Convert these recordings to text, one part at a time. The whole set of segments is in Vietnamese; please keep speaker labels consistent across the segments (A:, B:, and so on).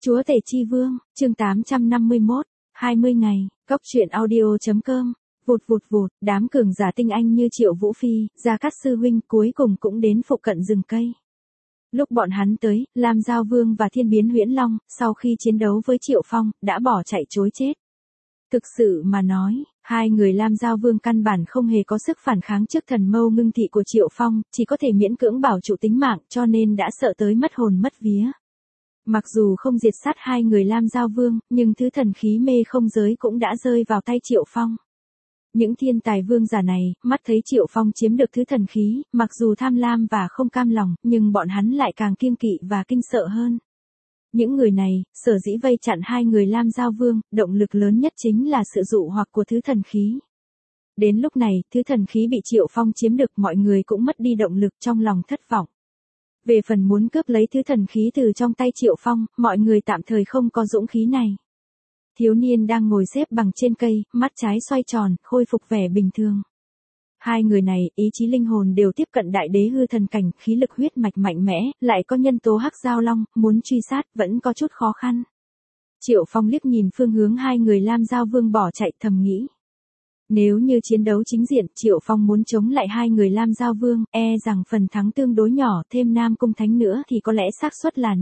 A: Chúa Tể Chi Vương, chương 851, 20 ngày, Cốc truyện audio.com, vụt, đám cường giả tinh anh như Triệu Vũ Phi, Gia Cát Sư Huynh cuối cùng cũng đến phụ cận rừng cây. Lúc bọn hắn tới, Lam Giao Vương và Thiên Biến Huyễn Long, sau khi chiến đấu với Triệu Phong, đã bỏ chạy trối chết. Thực sự mà nói, hai người Lam Giao Vương căn bản không hề có sức phản kháng trước thần mâu ngưng thị của Triệu Phong, chỉ có thể miễn cưỡng bảo trụ tính mạng cho nên đã sợ tới mất hồn mất vía. Mặc dù không diệt sát hai người Lam Giao Vương, nhưng thứ thần khí mê không giới cũng đã rơi vào tay Triệu Phong. Những thiên tài vương giả này, mắt thấy Triệu Phong chiếm được thứ thần khí, mặc dù tham lam và không cam lòng, nhưng bọn hắn lại càng kiêng kỵ và kinh sợ hơn. Những người này, sở dĩ vây chặn hai người Lam Giao Vương, động lực lớn nhất chính là sự dụ hoặc của thứ thần khí. Đến lúc này, thứ thần khí bị Triệu Phong chiếm được, mọi người cũng mất đi động lực, trong lòng thất vọng. Về phần muốn cướp lấy thứ thần khí từ trong tay Triệu Phong, mọi người tạm thời không có dũng khí này. Thiếu niên đang ngồi xếp bằng trên cây, mắt trái xoay tròn, khôi phục vẻ bình thường. Hai người này, ý chí linh hồn đều tiếp cận đại đế hư thần cảnh, khí lực huyết mạch mạnh mẽ, lại có nhân tố Hắc Giao Long, muốn truy sát vẫn có chút khó khăn. Triệu Phong liếc nhìn phương hướng hai người Lam Giao Vương bỏ chạy, thầm nghĩ. Nếu như chiến đấu chính diện, Triệu Phong muốn chống lại hai người Lam Giao Vương, rằng phần thắng tương đối nhỏ, thêm Nam Cung Thánh nữa thì có lẽ xác suất là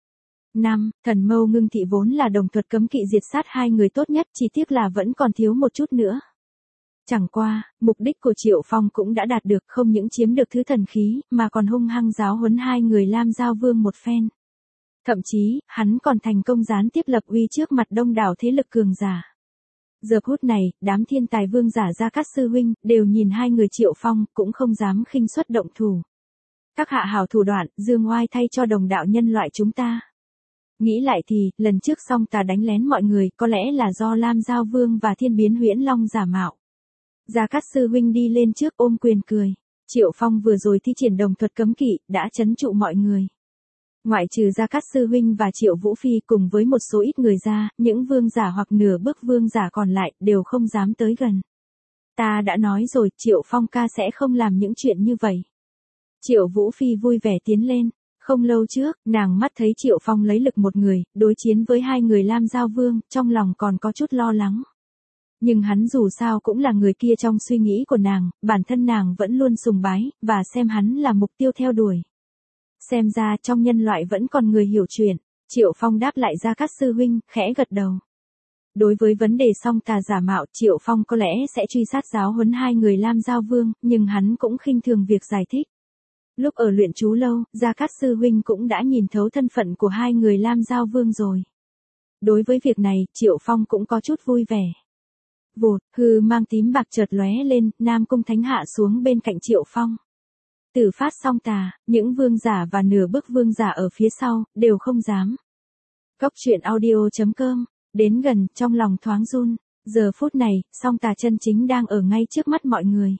A: 5. Thần mâu ngưng thị vốn là đồng thuật cấm kỵ diệt sát hai người tốt nhất, chỉ tiếc là vẫn còn thiếu một chút nữa. Chẳng qua, mục đích của Triệu Phong cũng đã đạt được, không những chiếm được thứ thần khí, mà còn hung hăng giáo huấn hai người Lam Giao Vương một phen. Thậm chí, hắn còn thành công gián tiếp lập uy trước mặt đông đảo thế lực cường giả. Giờ phút này, đám thiên tài vương giả Gia Cát Sư Huynh, đều nhìn hai người Triệu Phong, cũng không dám khinh suất động thủ. Các hạ hảo thủ đoạn, dương oai thay cho đồng đạo nhân loại chúng ta. Nghĩ lại thì, lần trước Song Tà đánh lén mọi người, có lẽ là do Lam Giao Vương và Thiên Biến Huyễn Long giả mạo. Gia Cát Sư Huynh đi lên trước ôm quyền cười. Triệu Phong vừa rồi thi triển đồng thuật cấm kỵ, đã trấn trụ mọi người. Ngoại trừ Gia Cát Sư Huynh và Triệu Vũ Phi cùng với một số ít người ra, những vương giả hoặc nửa bước vương giả còn lại, đều không dám tới gần. Ta đã nói rồi, Triệu Phong ca sẽ không làm những chuyện như vậy. Triệu Vũ Phi vui vẻ tiến lên. Không lâu trước, nàng mắt thấy Triệu Phong lấy lực một người, đối chiến với hai người Lam Giao Vương, trong lòng còn có chút lo lắng. Nhưng hắn dù sao cũng là người kia trong suy nghĩ của nàng, bản thân nàng vẫn luôn sùng bái, và xem hắn là mục tiêu theo đuổi. Xem ra trong nhân loại vẫn còn người hiểu chuyện. Triệu Phong đáp lại Gia Cát Sư Huynh, khẽ gật đầu. Đối với vấn đề Song Tà giả mạo, Triệu Phong có lẽ sẽ truy sát giáo huấn hai người Lam Giao Vương, nhưng hắn cũng khinh thường việc giải thích. Lúc ở luyện chú lâu, Gia Cát Sư Huynh cũng đã nhìn thấu thân phận của hai người Lam Giao Vương rồi. Đối với việc này, Triệu Phong cũng có chút vui vẻ. Vụt, hư mang tím bạc chợt lóe lên, Nam Cung Thánh hạ xuống bên cạnh Triệu Phong. Tử phát Song Tà, những vương giả và nửa bước vương giả ở phía sau, đều không dám. Cốc truyện audio.com, đến gần, trong lòng thoáng run, giờ phút này, Song Tà chân chính đang ở ngay trước mắt mọi người.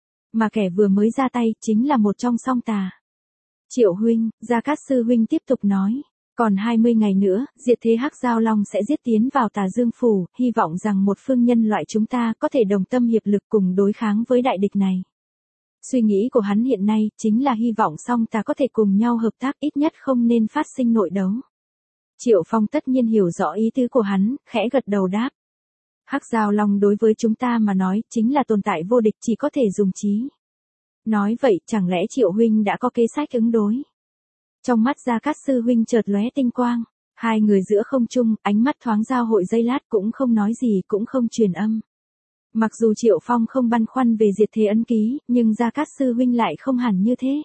A: Mà kẻ vừa mới ra tay, chính là một trong Song Tà. Triệu Huynh, Gia Cát Sư Huynh tiếp tục nói. Còn 20 ngày nữa, diệt thế Hắc Giao Long sẽ giết tiến vào Tà Dương Phủ, hy vọng rằng một phương nhân loại chúng ta có thể đồng tâm hiệp lực cùng đối kháng với đại địch này. Suy nghĩ của hắn hiện nay, chính là hy vọng Song Tà có thể cùng nhau hợp tác, ít nhất không nên phát sinh nội đấu. Triệu Phong tất nhiên hiểu rõ ý tứ của hắn, khẽ gật đầu đáp. Hắc Giao Long đối với chúng ta mà nói, chính là tồn tại vô địch, chỉ có thể dùng trí. Nói vậy, chẳng lẽ Triệu Huynh đã có kế sách ứng đối? Trong mắt Gia Cát Sư Huynh chợt lóe tinh quang, hai người giữa không trung, ánh mắt thoáng giao hội giây lát, cũng không nói gì, cũng không truyền âm. Mặc dù Triệu Phong không băn khoăn về diệt thế ấn ký, nhưng Gia Cát Sư Huynh lại không hẳn như thế.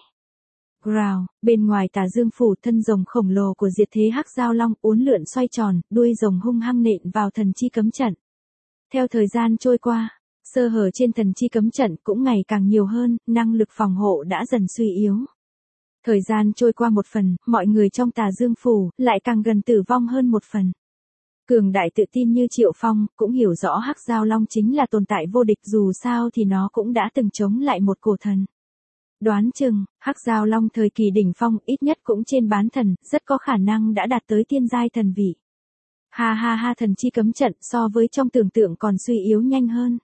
A: Growl, bên ngoài Tà Dương Phủ, thân rồng khổng lồ của diệt thế Hắc Giao Long uốn lượn xoay tròn, đuôi rồng hung hăng nện vào thần chi cấm trận. Theo thời gian trôi qua, sơ hở trên thần chi cấm trận cũng ngày càng nhiều hơn, năng lực phòng hộ đã dần suy yếu. Thời gian trôi qua một phần, mọi người trong Tà Dương Phủ lại càng gần tử vong hơn một phần. Cường đại tự tin như Triệu Phong, cũng hiểu rõ Hắc Giao Long chính là tồn tại vô địch, dù sao thì nó cũng đã từng chống lại một cổ thần. Đoán chừng, Hắc Giao Long thời kỳ đỉnh phong ít nhất cũng trên bán thần, rất có khả năng đã đạt tới tiên giai thần vị. Ha, thần chi cấm trận so với trong tưởng tượng còn suy yếu nhanh hơn.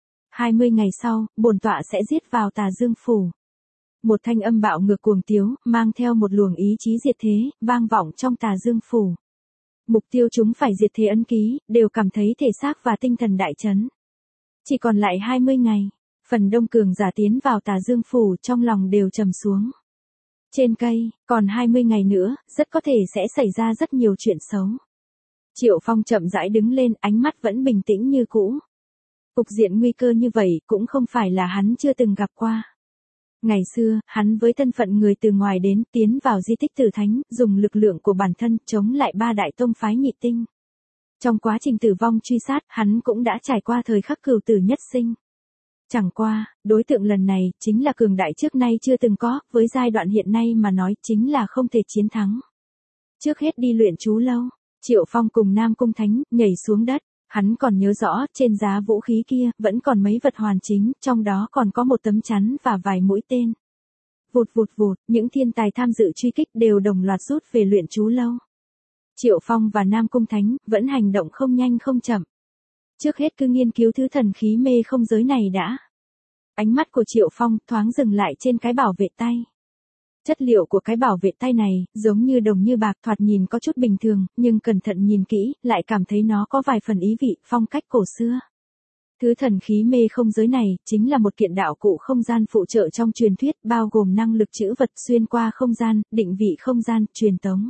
A: 20 ngày sau, bổn tọa sẽ giết vào Tà Dương Phủ. Một thanh âm bạo ngược cuồng tiếu, mang theo một luồng ý chí diệt thế, vang vọng trong Tà Dương Phủ. Mục tiêu chúng phải diệt thế ấn ký, đều cảm thấy thể xác và tinh thần đại chấn. Chỉ còn lại 20 ngày, phần đông cường giả tiến vào Tà Dương Phủ trong lòng đều trầm xuống. Trên cây, còn 20 ngày nữa, rất có thể sẽ xảy ra rất nhiều chuyện xấu. Triệu Phong chậm rãi đứng lên, ánh mắt vẫn bình tĩnh như cũ. Cục diện nguy cơ như vậy cũng không phải là hắn chưa từng gặp qua. Ngày xưa, hắn với thân phận người từ ngoài đến tiến vào di tích Tử Thánh, dùng lực lượng của bản thân chống lại 3 đại tông phái nhị tinh. Trong quá trình tử vong truy sát, hắn cũng đã trải qua thời khắc cửu tử nhất sinh. Chẳng qua, đối tượng lần này chính là cường đại trước nay chưa từng có, với giai đoạn hiện nay mà nói chính là không thể chiến thắng. Trước hết đi luyện chú lâu, Triệu Phong cùng Nam Cung Thánh nhảy xuống đất. Hắn còn nhớ rõ, trên giá vũ khí kia, vẫn còn mấy vật hoàn chính, trong đó còn có một tấm chắn và vài mũi tên. Vụt vụt vụt, những thiên tài tham dự truy kích đều đồng loạt rút về luyện chú lâu. Triệu Phong và Nam Cung Thánh vẫn hành động không nhanh không chậm. Trước hết cứ nghiên cứu thứ thần khí mê không giới này đã. Ánh mắt của Triệu Phong thoáng dừng lại trên cái bảo vệ tay. Chất liệu của cái bảo vệ tay này, giống như đồng như bạc, thoạt nhìn có chút bình thường, nhưng cẩn thận nhìn kỹ, lại cảm thấy nó có vài phần ý vị, phong cách cổ xưa. Thứ thần khí mê không giới này, chính là một kiện đạo cụ không gian phụ trợ trong truyền thuyết, bao gồm năng lực trữ vật xuyên qua không gian, định vị không gian, truyền tống.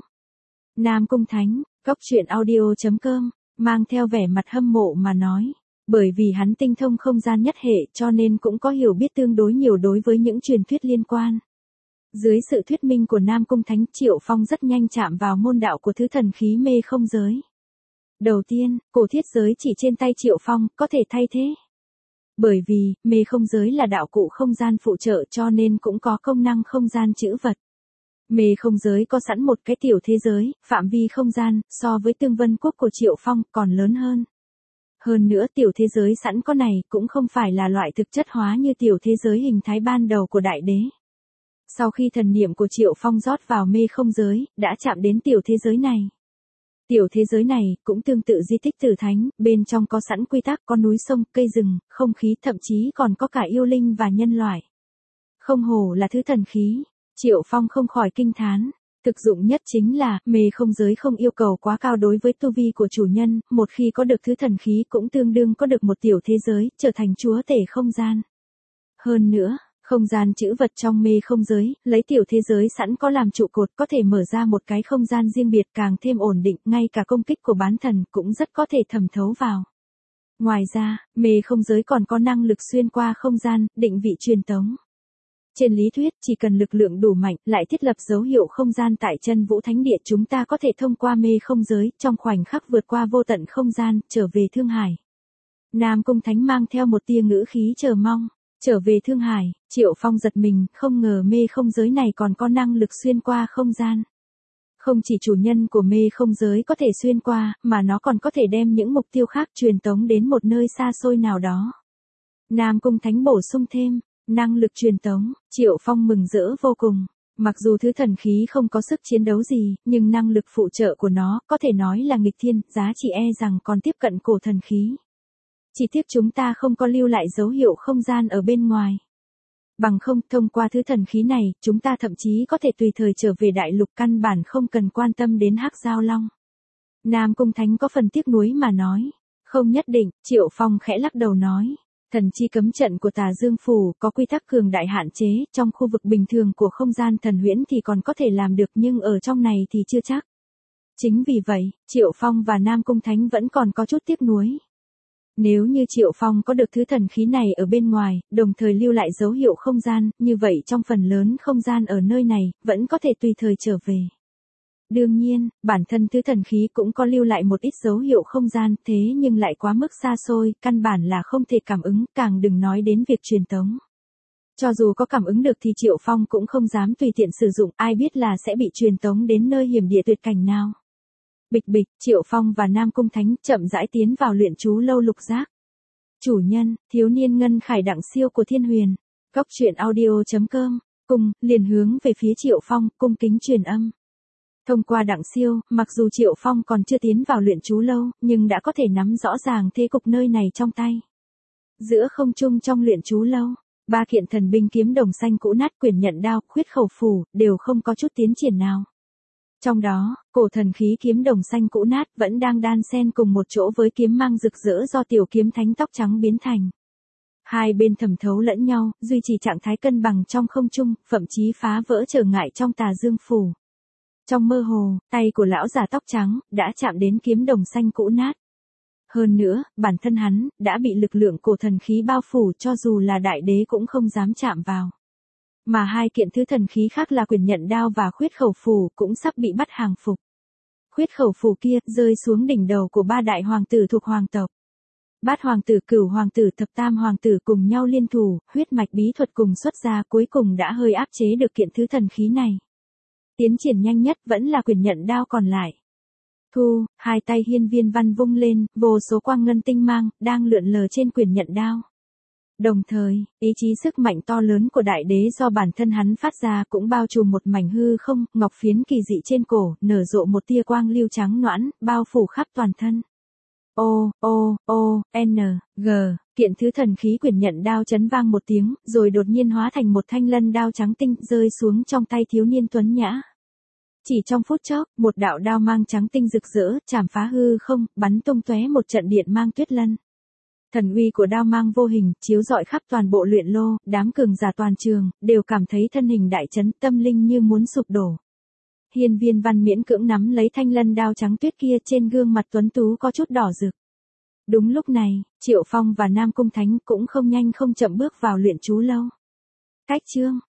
A: Nam Cung Thánh, goctruyện.audio.com, mang theo vẻ mặt hâm mộ mà nói. Bởi vì hắn tinh thông không gian nhất hệ cho nên cũng có hiểu biết tương đối nhiều đối với những truyền thuyết liên quan. Dưới sự thuyết minh của Nam Cung Thánh, Triệu Phong rất nhanh chạm vào môn đạo của thứ thần khí mê không giới. Đầu tiên, cổ thiết giới chỉ trên tay Triệu Phong có thể thay thế. Bởi vì, mê không giới là đạo cụ không gian phụ trợ cho nên cũng có công năng không gian trữ vật. Mê không giới có sẵn một cái tiểu thế giới, phạm vi không gian, so với tương vân quốc của Triệu Phong còn lớn hơn. Hơn nữa tiểu thế giới sẵn có này cũng không phải là loại thực chất hóa như tiểu thế giới hình thái ban đầu của đại đế. Sau khi thần niệm của Triệu Phong rót vào mê không giới, đã chạm đến tiểu thế giới này. Tiểu thế giới này cũng tương tự di tích Tử Thánh, bên trong có sẵn quy tắc, có núi sông, cây rừng, không khí, thậm chí còn có cả yêu linh và nhân loại. Không hổ là thứ thần khí, Triệu Phong không khỏi kinh thán. Thực dụng nhất chính là, mê không giới không yêu cầu quá cao đối với tu vi của chủ nhân, một khi có được thứ thần khí cũng tương đương có được một tiểu thế giới, trở thành chúa tể không gian. Hơn nữa, không gian trữ vật trong mê không giới, lấy tiểu thế giới sẵn có làm trụ cột có thể mở ra một cái không gian riêng biệt càng thêm ổn định, ngay cả công kích của bán thần cũng rất có thể thẩm thấu vào. Ngoài ra, mê không giới còn có năng lực xuyên qua không gian, định vị truyền tống. Trên lý thuyết, chỉ cần lực lượng đủ mạnh, lại thiết lập dấu hiệu không gian tại chân Vũ Thánh Địa, chúng ta có thể thông qua mê không giới, trong khoảnh khắc vượt qua vô tận không gian, trở về Thương Hải. Nam Cung Thánh mang theo một tia ngữ khí chờ mong. Trở về Thương Hải, Triệu Phong giật mình, không ngờ mê không giới này còn có năng lực xuyên qua không gian. Không chỉ chủ nhân của mê không giới có thể xuyên qua, mà nó còn có thể đem những mục tiêu khác truyền tống đến một nơi xa xôi nào đó. Nam Cung Thánh bổ sung thêm, năng lực truyền tống, Triệu Phong mừng rỡ vô cùng. Mặc dù thứ thần khí không có sức chiến đấu gì, nhưng năng lực phụ trợ của nó có thể nói là nghịch thiên, giá trị e rằng còn tiếp cận cổ thần khí. Chỉ tiếc chúng ta không có lưu lại dấu hiệu không gian ở bên ngoài. Bằng không, thông qua thứ thần khí này, chúng ta thậm chí có thể tùy thời trở về đại lục, căn bản không cần quan tâm đến Hắc Giao Long. Nam Cung Thánh có phần tiếc nuối mà nói. Không nhất định, Triệu Phong khẽ lắc đầu nói. Thần chi cấm trận của Tà Dương Phủ có quy tắc cường đại hạn chế, trong khu vực bình thường của không gian thần huyễn thì còn có thể làm được nhưng ở trong này thì chưa chắc. Chính vì vậy, Triệu Phong và Nam Cung Thánh vẫn còn có chút tiếc nuối. Nếu như Triệu Phong có được thứ thần khí này ở bên ngoài, đồng thời lưu lại dấu hiệu không gian, như vậy trong phần lớn không gian ở nơi này, vẫn có thể tùy thời trở về. Đương nhiên, bản thân thứ thần khí cũng có lưu lại một ít dấu hiệu không gian, thế nhưng lại quá mức xa xôi, căn bản là không thể cảm ứng, càng đừng nói đến việc truyền tống. Cho dù có cảm ứng được thì Triệu Phong cũng không dám tùy tiện sử dụng, ai biết là sẽ bị truyền tống đến nơi hiểm địa tuyệt cảnh nào. Bịch bịch, Triệu Phong và Nam Cung Thánh chậm rãi tiến vào luyện chú lâu Lục Giác. Chủ nhân, thiếu niên ngân khải Đặng Siêu của Thiên Huyền. goctruyện.audio.com, cùng, liền hướng về phía Triệu Phong, cung kính truyền âm. Thông qua Đặng Siêu, mặc dù Triệu Phong còn chưa tiến vào luyện chú lâu, nhưng đã có thể nắm rõ ràng thế cục nơi này trong tay. Giữa không trung trong luyện chú lâu, 3 kiện thần binh kiếm đồng xanh cũ nát, quyển nhận đao, khuyết khẩu phù, đều không có chút tiến triển nào. Trong đó, cổ thần khí kiếm đồng xanh cũ nát vẫn đang đan xen cùng một chỗ với kiếm mang rực rỡ do tiểu kiếm thánh tóc trắng biến thành. Hai bên thẩm thấu lẫn nhau, duy trì trạng thái cân bằng trong không trung, thậm chí phá vỡ trở ngại trong tà dương phủ. Trong mơ hồ, tay của lão già tóc trắng đã chạm đến kiếm đồng xanh cũ nát. Hơn nữa, bản thân hắn đã bị lực lượng cổ thần khí bao phủ, cho dù là đại đế cũng không dám chạm vào. Mà hai kiện thứ thần khí khác là quyền nhận đao và khuyết khẩu phù cũng sắp bị bắt hàng phục. Khuyết khẩu phù kia rơi xuống đỉnh đầu của ba đại hoàng tử thuộc hoàng tộc. Bát hoàng tử, Cửu hoàng tử, Thập tam hoàng tử cùng nhau liên thủ, huyết mạch bí thuật cùng xuất ra, cuối cùng đã hơi áp chế được kiện thứ thần khí này. Tiến triển nhanh nhất vẫn là quyền nhận đao còn lại. Thu, hai tay Hiên Viên Văn vung lên, vô số quang ngân tinh mang đang lượn lờ trên quyền nhận đao. Đồng thời, ý chí sức mạnh to lớn của đại đế do bản thân hắn phát ra cũng bao trùm một mảnh hư không, ngọc phiến kỳ dị trên cổ, nở rộ một tia quang lưu trắng nõn, bao phủ khắp toàn thân. N, G, kiện thứ thần khí quyền nhận đao chấn vang một tiếng, rồi đột nhiên hóa thành một thanh lân đao trắng tinh rơi xuống trong tay thiếu niên tuấn nhã. Chỉ trong phút chốc, một đạo đao mang trắng tinh rực rỡ, chảm phá hư không, bắn tung tóe một trận điện mang tuyết lân. Thần uy của đao mang vô hình, chiếu rọi khắp toàn bộ luyện lô, đám cường giả toàn trường, đều cảm thấy thân hình đại chấn, tâm linh như muốn sụp đổ. Hiên Viên Văn miễn cưỡng nắm lấy thanh lân đao trắng tuyết kia, trên gương mặt tuấn tú có chút đỏ rực. Đúng lúc này, Triệu Phong và Nam Cung Thánh cũng không nhanh không chậm bước vào luyện chú lâu. Cách chương